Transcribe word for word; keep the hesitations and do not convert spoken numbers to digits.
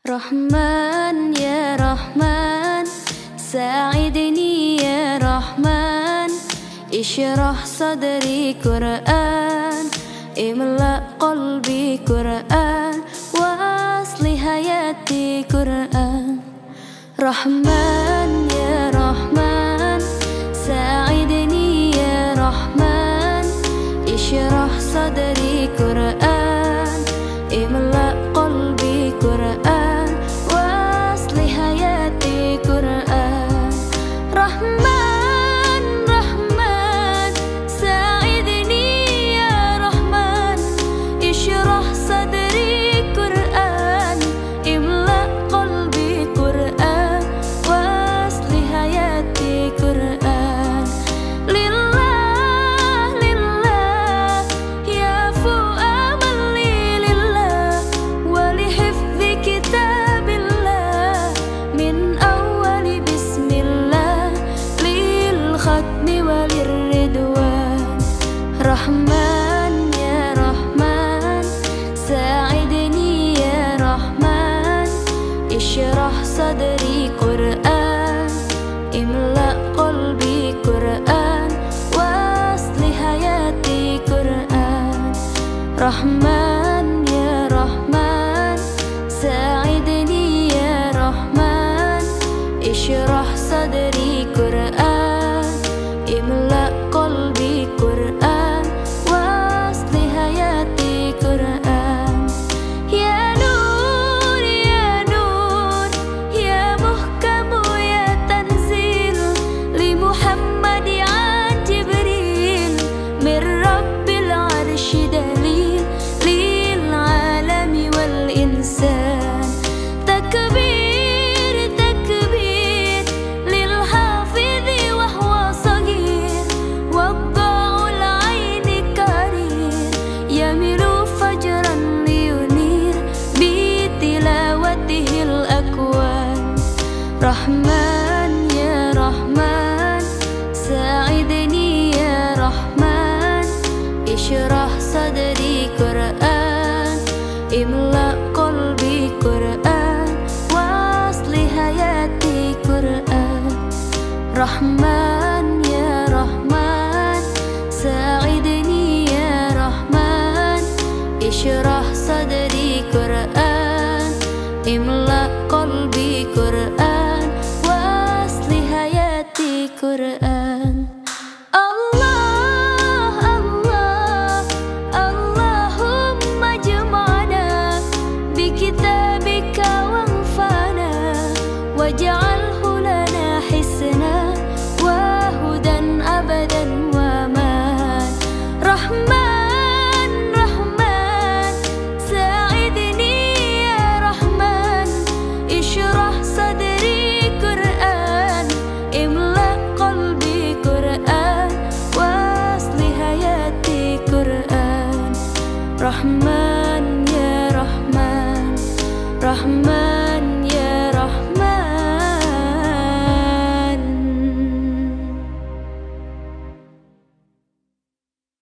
Rahman ya Rahman, sa'idni ya Rahman, ishrah sadri Qur'an, imla qalbi Qur'an, wa asli hayati Qur'an. Rahman ya Rahman, sa'idni ya Rahman, ishrah sadri Qur'an, imla qalbi Qur'an, wa asli hayati Qur'an. Rahman, Rahman, sa'idni ya Rahman, ishrah sadri Qur'an, imla qalbi Qur'an, wa asli hayati Qur'an. Lillah, lillah, ya fu'amal lillah, wa lihifzi kitabillah, min awali bismillah, lil khatmi walir ridwan. Rahman ya Rahman, sa'idni ya Rahman, ishrah sadri Qur'an, imla qalbi Qur'an, wa asli hayati Qur'an. Rahman ya Rahman, sa'idni ya Rahman, ishrah sadri Qur'an, imla qalbi Qur'an, wa asli hayati Qur'an. Ya Nur, ya Nur, ya muhkamu ya tanzil, li Muhammad an Jibril, min Rabbil arshi dalil, lil alami wal insan. Takbir, takbir, lil hafidhi wa huwa sagir, wadda'ul aini karir, yamilu fajran liyunir, bi tilawatihil akwan. Rahman ya Rahman, sa'idni ya Rahman, ishrah sadri Qur'an, imla